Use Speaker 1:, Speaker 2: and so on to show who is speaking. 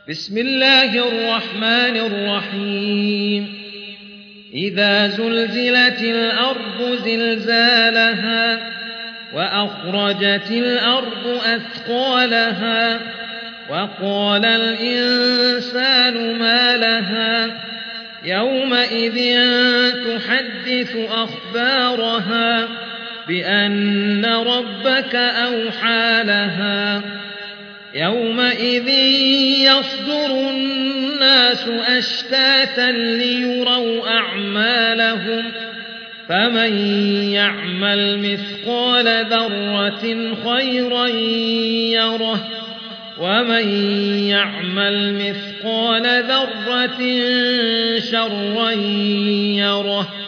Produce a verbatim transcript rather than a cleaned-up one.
Speaker 1: بسم الله الرحمن الرحيم إذا زلزلت الأرض زلزالها وأخرجت الأرض أثقالها وقال الإنسان ما لها يومئذ تحدث أخبارها بأن ربك أوحى لها يومئذ يصدر الناس أشتاتا ليروا أعمالهم فمن يعمل مثقال ذرة خيرا يره ومن يعمل مثقال ذرة شرا يره